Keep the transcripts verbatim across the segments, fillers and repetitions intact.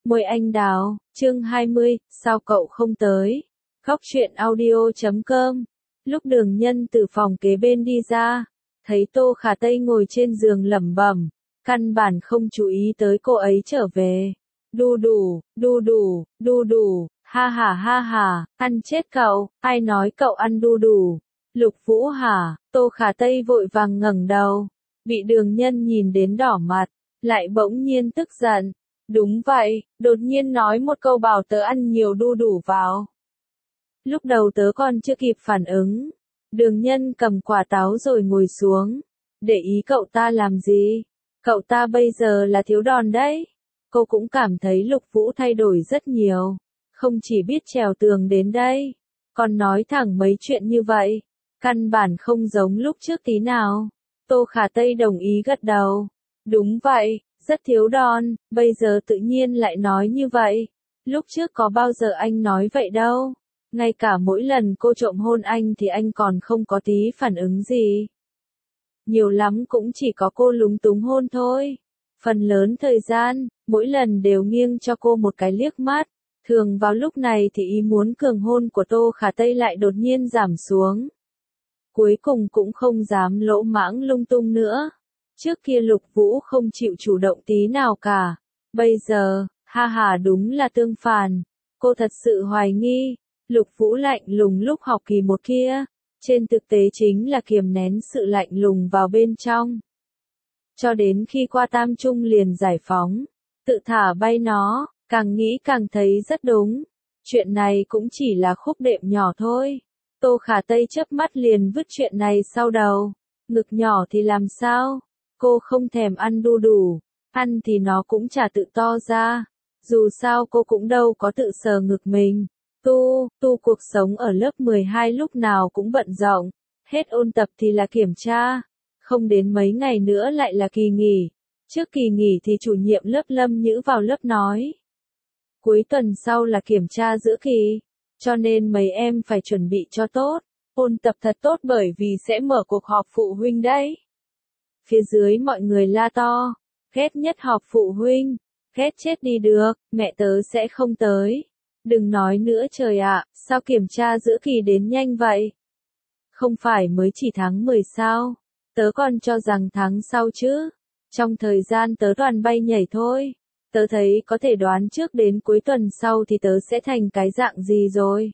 Môi anh đào, chương hai mươi, sao cậu không tới? Góc truyện audio chấm com. Lúc Đường Nhân từ phòng kế bên đi ra, thấy Tô Khả Tây ngồi trên giường lẩm bẩm, căn bản không chú ý tới cô ấy trở về. Đu đủ, đu đủ, đu đủ, ha ha ha ha, ăn chết cậu, ai nói cậu ăn đu đủ? Lục Vũ hả? Tô Khả Tây vội vàng ngẩng đầu, bị Đường Nhân nhìn đến đỏ mặt, lại bỗng nhiên tức giận. Đúng vậy, đột nhiên nói một câu bảo tớ ăn nhiều đu đủ vào. Lúc đầu tớ còn chưa kịp phản ứng. Đường Nhân cầm quả táo rồi ngồi xuống. Để ý cậu ta làm gì? Cậu ta bây giờ là thiếu đòn đấy. Cô cũng cảm thấy Lục Vũ thay đổi rất nhiều. Không chỉ biết trèo tường đến đây, còn nói thẳng mấy chuyện như vậy. Căn bản không giống lúc trước tí nào. Tô Khả Tây đồng ý gật đầu. Đúng vậy. Rất thiếu đòn, bây giờ tự nhiên lại nói như vậy. Lúc trước có bao giờ anh nói vậy đâu. Ngay cả mỗi lần cô trộm hôn anh thì anh còn không có tí phản ứng gì. Nhiều lắm cũng chỉ có cô lúng túng hôn thôi. Phần lớn thời gian, mỗi lần đều nghiêng cho cô một cái liếc mắt. Thường vào lúc này thì ý muốn cường hôn của Tô Khả Tây lại đột nhiên giảm xuống. Cuối cùng cũng không dám lỗ mãng lung tung nữa. Trước kia Lục Vũ không chịu chủ động tí nào cả. Bây giờ, ha ha đúng là tương phản. Cô thật sự hoài nghi. Lục Vũ lạnh lùng lúc học kỳ một kia. Trên thực tế chính là kiềm nén sự lạnh lùng vào bên trong. Cho đến khi qua tam trung liền giải phóng. Tự thả bay nó, càng nghĩ càng thấy rất đúng. Chuyện này cũng chỉ là khúc đệm nhỏ thôi. Tô Khả Tây chớp mắt liền vứt chuyện này sau đầu. Ngực nhỏ thì làm sao? Cô không thèm ăn đu đủ, ăn thì nó cũng chả tự to ra. Dù sao cô cũng đâu có tự sờ ngực mình. Tu, tu cuộc sống ở lớp mười hai lúc nào cũng bận rộn. Hết ôn tập thì là kiểm tra. Không đến mấy ngày nữa lại là kỳ nghỉ. Trước kỳ nghỉ thì chủ nhiệm lớp Lâm Nhữ vào lớp nói. Cuối tuần sau là kiểm tra giữa kỳ. Cho nên mấy em phải chuẩn bị cho tốt. Ôn tập thật tốt bởi vì sẽ mở cuộc họp phụ huynh đấy. Phía dưới mọi người la to, ghét nhất họp phụ huynh, ghét chết đi được, mẹ tớ sẽ không tới. Đừng nói nữa trời ạ, sao kiểm tra giữa kỳ đến nhanh vậy? Không phải mới chỉ tháng mười sao, tớ còn cho rằng tháng sau chứ. Trong thời gian tớ toàn bay nhảy thôi, tớ thấy có thể đoán trước đến cuối tuần sau thì tớ sẽ thành cái dạng gì rồi.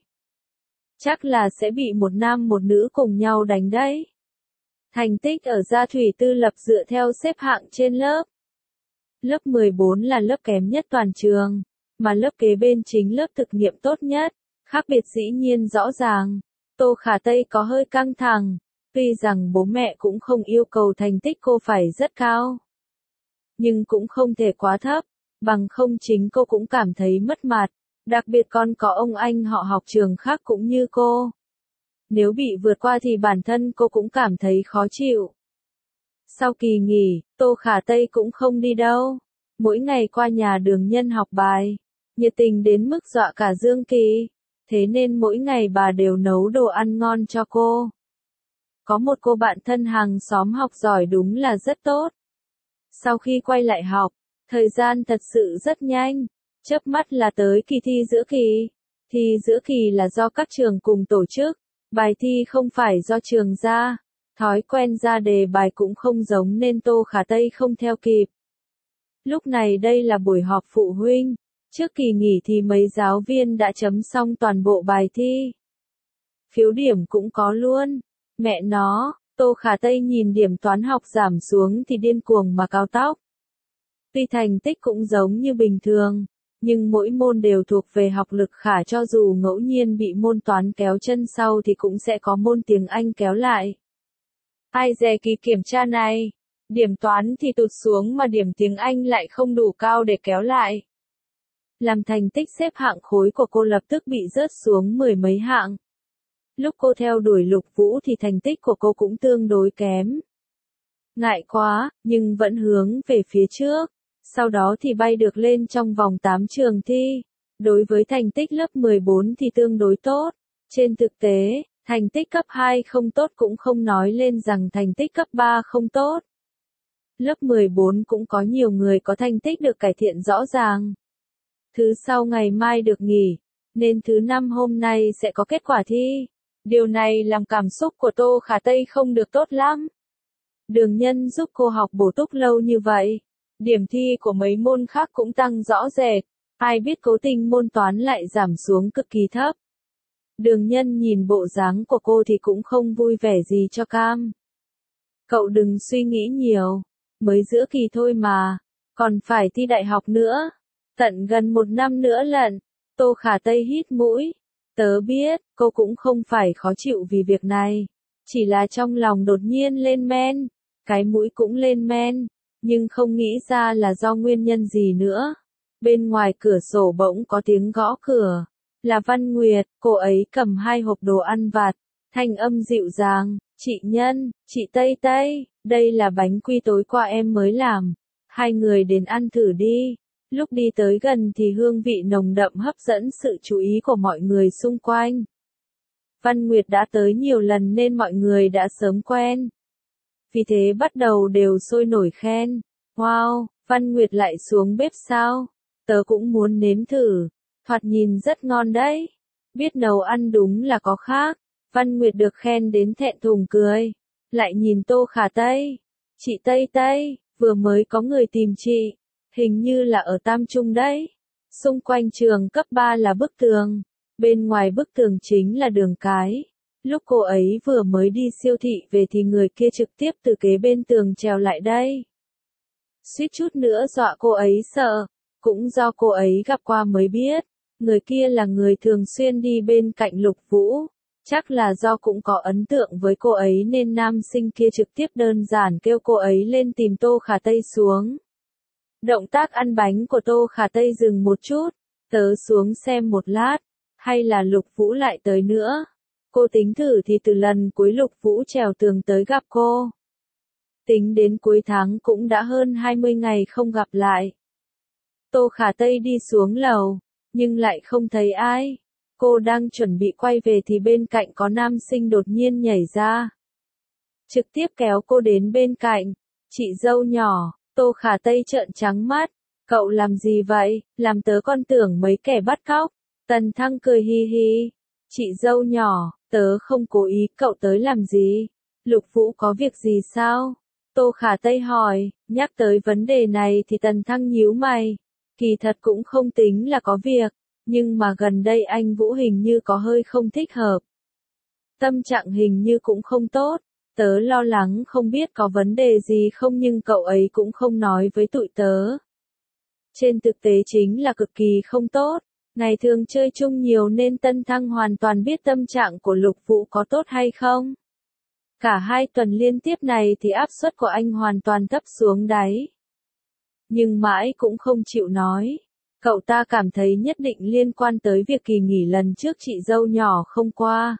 Chắc là sẽ bị một nam một nữ cùng nhau đánh đấy. Thành tích ở Gia Thủy Tư lập dựa theo xếp hạng trên lớp. Lớp mười bốn là lớp kém nhất toàn trường, mà lớp kế bên chính lớp thực nghiệm tốt nhất. Khác biệt dĩ nhiên rõ ràng. Tô Khả Tây có hơi căng thẳng, tuy rằng bố mẹ cũng không yêu cầu thành tích cô phải rất cao. Nhưng cũng không thể quá thấp, bằng không chính cô cũng cảm thấy mất mặt. Đặc biệt còn có ông anh họ học trường khác cũng như cô. Nếu bị vượt qua thì bản thân cô cũng cảm thấy khó chịu. Sau kỳ nghỉ, Tô Khả Tây cũng không đi đâu. Mỗi ngày qua nhà Đường Nhân học bài. Nhiệt tình đến mức dọa cả Dương Kỳ. Thế nên mỗi ngày bà đều nấu đồ ăn ngon cho cô. Có một cô bạn thân hàng xóm học giỏi đúng là rất tốt. Sau khi quay lại học, thời gian thật sự rất nhanh. Chớp mắt là tới kỳ thi giữa kỳ. Thi giữa kỳ là do các trường cùng tổ chức. Bài thi không phải do trường ra, thói quen ra đề bài cũng không giống nên Tô Khả Tây không theo kịp. Lúc này đây là buổi họp phụ huynh, trước kỳ nghỉ thì mấy giáo viên đã chấm xong toàn bộ bài thi. Phiếu điểm cũng có luôn, mẹ nó, Tô Khả Tây nhìn điểm toán học giảm xuống thì điên cuồng mà cào tóc. Tuy thành tích cũng giống như bình thường. Nhưng mỗi môn đều thuộc về học lực khá cho dù ngẫu nhiên bị môn toán kéo chân sau thì cũng sẽ có môn tiếng Anh kéo lại. Ai dè kỳ kiểm tra này, điểm toán thì tụt xuống mà điểm tiếng Anh lại không đủ cao để kéo lại. Làm thành tích xếp hạng khối của cô lập tức bị rớt xuống mười mấy hạng. Lúc cô theo đuổi Lục Vũ thì thành tích của cô cũng tương đối kém. Ngại quá, nhưng vẫn hướng về phía trước. Sau đó thì bay được lên trong vòng tám trường thi. Đối với thành tích lớp mười bốn thì tương đối tốt. Trên thực tế, thành tích cấp hai không tốt cũng không nói lên rằng thành tích cấp ba không tốt. Lớp mười bốn cũng có nhiều người có thành tích được cải thiện rõ ràng. Thứ sau ngày mai được nghỉ, nên thứ năm hôm nay sẽ có kết quả thi. Điều này làm cảm xúc của Tô Khả Tây không được tốt lắm. Đường Nhân giúp cô học bổ túc lâu như vậy. Điểm thi của mấy môn khác cũng tăng rõ rệt. Ai biết cố tình môn toán lại giảm xuống cực kỳ thấp. Đường Nhân nhìn bộ dáng của cô thì cũng không vui vẻ gì cho cam. Cậu đừng suy nghĩ nhiều. Mới giữa kỳ thôi mà. Còn phải thi đại học nữa. Tận gần một năm nữa lận. Tô Khả Tây hít mũi. Tớ biết, cô cũng không phải khó chịu vì việc này. Chỉ là trong lòng đột nhiên lên men. Cái mũi cũng lên men. Nhưng không nghĩ ra là do nguyên nhân gì nữa. Bên ngoài cửa sổ bỗng có tiếng gõ cửa. Là Văn Nguyệt, cô ấy cầm hai hộp đồ ăn vặt. Thanh âm dịu dàng. Chị Nhân, chị Tây Tây, đây là bánh quy tối qua em mới làm. Hai người đến ăn thử đi. Lúc đi tới gần thì hương vị nồng đậm hấp dẫn sự chú ý của mọi người xung quanh. Văn Nguyệt đã tới nhiều lần nên mọi người đã sớm quen. Vì thế bắt đầu đều sôi nổi khen. Wow, Văn Nguyệt lại xuống bếp sao? Tớ cũng muốn nếm thử. Thoạt nhìn rất ngon đấy. Biết nấu ăn đúng là có khác. Văn Nguyệt được khen đến thẹn thùng cười. Lại nhìn Tô Khả Tây. Chị Tây Tây, vừa mới có người tìm chị. Hình như là ở Tam Trung đấy. Xung quanh trường cấp ba là bức tường. Bên ngoài bức tường chính là đường cái. Lúc cô ấy vừa mới đi siêu thị về thì người kia trực tiếp từ kế bên tường trèo lại đây. Suýt chút nữa dọa cô ấy sợ. Cũng do cô ấy gặp qua mới biết. Người kia là người thường xuyên đi bên cạnh Lục Vũ. Chắc là do cũng có ấn tượng với cô ấy nên nam sinh kia trực tiếp đơn giản kêu cô ấy lên tìm Tô Khả Tây xuống. Động tác ăn bánh của Tô Khả Tây dừng một chút. Tớ xuống xem một lát. Hay là Lục Vũ lại tới nữa. Cô tính thử thì từ lần cuối Lục Vũ trèo tường tới gặp cô. Tính đến cuối tháng cũng đã hơn hai mươi ngày không gặp lại. Tô Khả Tây đi xuống lầu, nhưng lại không thấy ai. Cô đang chuẩn bị quay về thì bên cạnh có nam sinh đột nhiên nhảy ra. Trực tiếp kéo cô đến bên cạnh. Chị dâu nhỏ, Tô Khả Tây trợn trắng mắt. Cậu làm gì vậy, làm tớ con tưởng mấy kẻ bắt cóc. Tần Thăng cười hi hi. Chị dâu nhỏ, tớ không cố ý, cậu tới làm gì? Lục Vũ có việc gì sao? Tô Khả Tây hỏi, nhắc tới vấn đề này thì Tần Thăng nhíu mày. Kỳ thật cũng không tính là có việc, nhưng mà gần đây anh Vũ hình như có hơi không thích hợp. Tâm trạng hình như cũng không tốt, tớ lo lắng không biết có vấn đề gì không nhưng cậu ấy cũng không nói với tụi tớ. Trên thực tế chính là cực kỳ không tốt, ngày thường chơi chung nhiều nên Tân Thăng hoàn toàn biết tâm trạng của Lục Vũ có tốt hay không. Cả hai tuần liên tiếp này thì áp suất của anh hoàn toàn thấp xuống đáy. Nhưng mãi cũng không chịu nói. Cậu ta cảm thấy nhất định liên quan tới việc kỳ nghỉ lần trước chị dâu nhỏ không qua.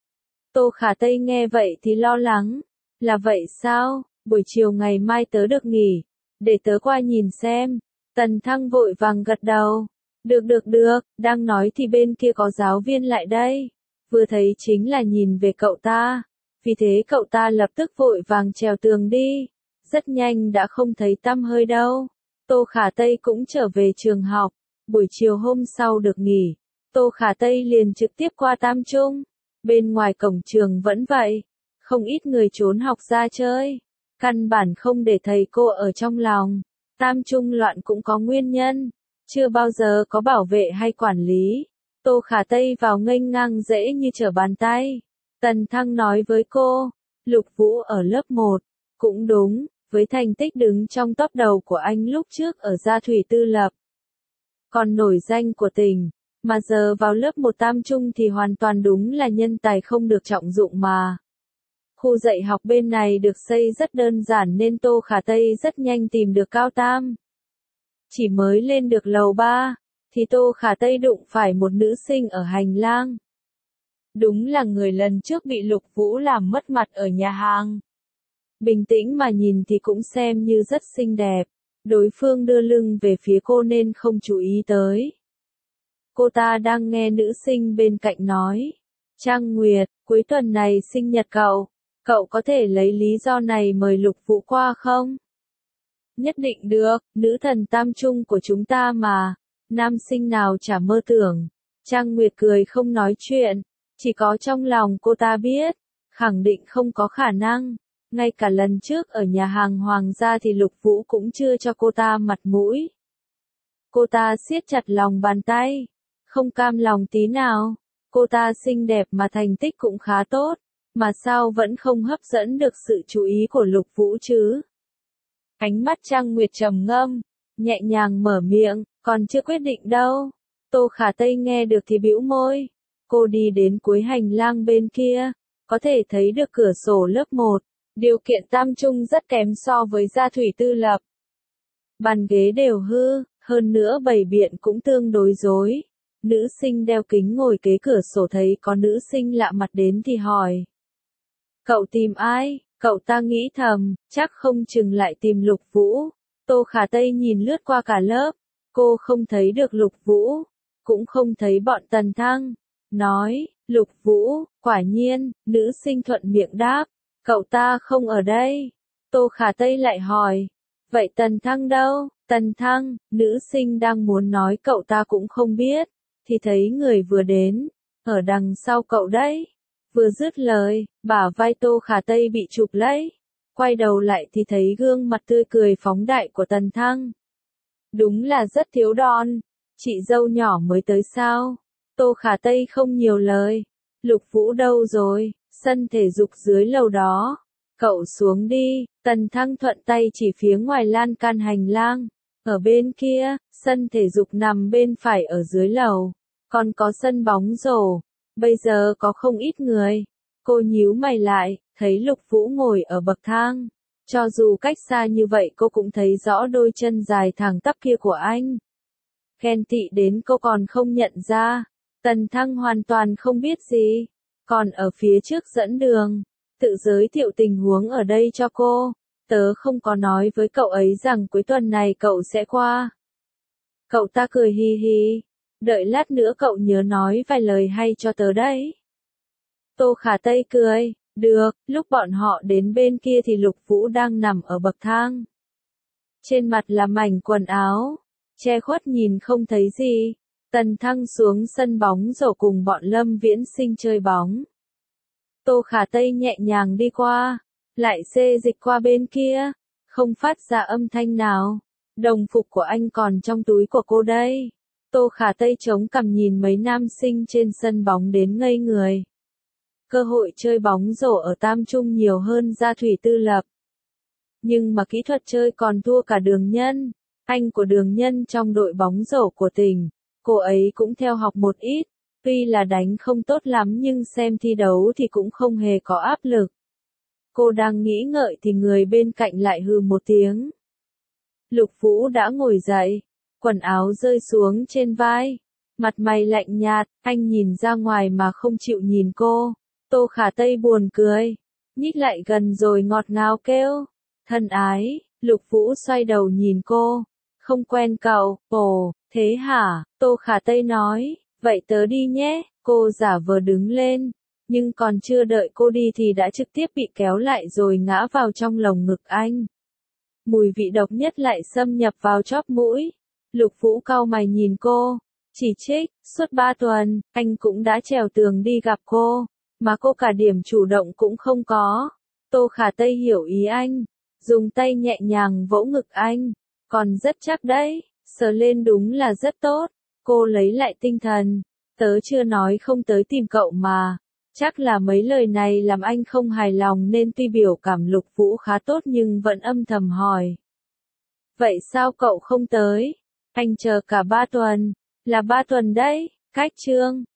Tô Khả Tây nghe vậy thì lo lắng. Là vậy sao, buổi chiều ngày mai tớ được nghỉ. Để tớ qua nhìn xem. Tần Thăng vội vàng gật đầu. Được được được, đang nói thì bên kia có giáo viên lại đây. Vừa thấy chính là nhìn về cậu ta. Vì thế cậu ta lập tức vội vàng trèo tường đi. Rất nhanh đã không thấy tăm hơi đâu. Tô Khả Tây cũng trở về trường học. Buổi chiều hôm sau được nghỉ. Tô Khả Tây liền trực tiếp qua Tam Trung. Bên ngoài cổng trường vẫn vậy. Không ít người trốn học ra chơi. Căn bản không để thầy cô ở trong lòng. Tam Trung loạn cũng có nguyên nhân. Chưa bao giờ có bảo vệ hay quản lý. Tô Khả Tây vào nghênh ngang dễ như trở bàn tay. Tần Thăng nói với cô. Lục Vũ ở lớp một. Cũng đúng. Với thành tích đứng trong top đầu của anh lúc trước ở Gia Thủy Tư Lập. Còn nổi danh của tỉnh, mà giờ vào lớp một Tam Trung thì hoàn toàn đúng là nhân tài không được trọng dụng mà. Khu dạy học bên này được xây rất đơn giản nên Tô Khả Tây rất nhanh tìm được Cao Tam. Chỉ mới lên được lầu ba, thì Tô Khả Tây đụng phải một nữ sinh ở hành lang. Đúng là người lần trước bị Lục Vũ làm mất mặt ở nhà hàng. Bình tĩnh mà nhìn thì cũng xem như rất xinh đẹp. Đối phương đưa lưng về phía cô nên không chú ý tới. Cô ta đang nghe nữ sinh bên cạnh nói. Trang Nguyệt, cuối tuần này sinh nhật cậu. Cậu có thể lấy lý do này mời Lục Vũ qua không? Nhất định được, nữ thần Tam Trung của chúng ta mà. Nam sinh nào chả mơ tưởng. Trang Nguyệt cười không nói chuyện, chỉ có trong lòng cô ta biết, khẳng định không có khả năng. Ngay cả lần trước ở nhà hàng Hoàng gia thì Lục Vũ cũng chưa cho cô ta mặt mũi. Cô ta siết chặt lòng bàn tay, không cam lòng tí nào. Cô ta xinh đẹp mà thành tích cũng khá tốt, mà sao vẫn không hấp dẫn được sự chú ý của Lục Vũ chứ? Ánh mắt Trang Nguyệt trầm ngâm, nhẹ nhàng mở miệng, còn chưa quyết định đâu. Tô Khả Tây nghe được thì bĩu môi. Cô đi đến cuối hành lang bên kia, có thể thấy được cửa sổ lớp một. Điều kiện tam trung rất kém so với gia thủy tư lập. Bàn ghế đều hư, hơn nữa bày biện cũng tương đối rối. Nữ sinh đeo kính ngồi kế cửa sổ thấy có nữ sinh lạ mặt đến thì hỏi. Cậu tìm ai? Cậu ta nghĩ thầm, chắc không chừng lại tìm Lục Vũ. Tô Khả Tây nhìn lướt qua cả lớp, cô không thấy được Lục Vũ, cũng không thấy bọn Tần Thăng. Nói, Lục Vũ, quả nhiên, nữ sinh thuận miệng đáp, cậu ta không ở đây. Tô Khả Tây lại hỏi, vậy Tần Thăng đâu? Tần Thăng, nữ sinh đang muốn nói cậu ta cũng không biết, thì thấy người vừa đến, ở đằng sau cậu đấy. Vừa dứt lời, bả vai Tô Khả Tây bị chụp lấy. Quay đầu lại thì thấy gương mặt tươi cười phóng đại của Tần Thăng. Đúng là rất thiếu đòn. Chị dâu nhỏ mới tới sao? Tô Khả Tây không nhiều lời. Lục Vũ đâu rồi? Sân thể dục dưới lầu đó. Cậu xuống đi. Tần Thăng thuận tay chỉ phía ngoài lan can hành lang. Ở bên kia, sân thể dục nằm bên phải ở dưới lầu. Còn có sân bóng rổ. Bây giờ có không ít người. Cô nhíu mày lại, thấy Lục Vũ ngồi ở bậc thang. Cho dù cách xa như vậy cô cũng thấy rõ đôi chân dài thẳng tắp kia của anh. Ghen tị đến cô còn không nhận ra. Tần Thăng hoàn toàn không biết gì. Còn ở phía trước dẫn đường. Tự giới thiệu tình huống ở đây cho cô. Tớ không có nói với cậu ấy rằng cuối tuần này cậu sẽ qua. Cậu ta cười hi hi. Đợi lát nữa cậu nhớ nói vài lời hay cho tớ đấy. Tô Khả Tây cười. Được, lúc bọn họ đến bên kia thì Lục Vũ đang nằm ở bậc thang. Trên mặt là mảnh quần áo, che khuất nhìn không thấy gì. Tần Thăng xuống sân bóng rổ cùng bọn Lâm Viễn Sinh chơi bóng. Tô Khả Tây nhẹ nhàng đi qua, lại xê dịch qua bên kia, không phát ra âm thanh nào. Đồng phục của anh còn trong túi của cô đây. Tô Khả Tây chống cằm nhìn mấy nam sinh trên sân bóng đến ngây người. Cơ hội chơi bóng rổ ở Tam Trung nhiều hơn gia thủy tư lập. Nhưng mà kỹ thuật chơi còn thua cả Đường Nhân. Anh của Đường Nhân trong đội bóng rổ của tỉnh. Cô ấy cũng theo học một ít. Tuy là đánh không tốt lắm nhưng xem thi đấu thì cũng không hề có áp lực. Cô đang nghĩ ngợi thì người bên cạnh lại hừ một tiếng. Lục Vũ đã ngồi dậy. Quần áo rơi xuống trên vai. Mặt mày lạnh nhạt, anh nhìn ra ngoài mà không chịu nhìn cô. Tô Khả Tây buồn cười, nhích lại gần rồi ngọt ngào kêu, thân ái. Lục Vũ xoay đầu nhìn cô, không quen cậu. Ồ, thế hả? Tô Khả Tây nói, vậy tớ đi nhé. Cô giả vờ đứng lên, nhưng còn chưa đợi cô đi thì đã trực tiếp bị kéo lại rồi ngã vào trong lồng ngực anh. Mùi vị độc nhất lại xâm nhập vào chóp mũi. Lục Vũ cau mày nhìn cô, chỉ trích, suốt ba tuần, anh cũng đã trèo tường đi gặp cô. Mà cô cả điểm chủ động cũng không có. Tô Khả Tây hiểu ý anh. Dùng tay nhẹ nhàng vỗ ngực anh. Còn rất chắc đấy. Sờ lên đúng là rất tốt. Cô lấy lại tinh thần. Tớ chưa nói không tới tìm cậu mà. Chắc là mấy lời này làm anh không hài lòng nên tuy biểu cảm Lục Vũ khá tốt nhưng vẫn âm thầm hỏi. Vậy sao cậu không tới? Anh chờ cả ba tuần. Là ba tuần đấy. Cách chương.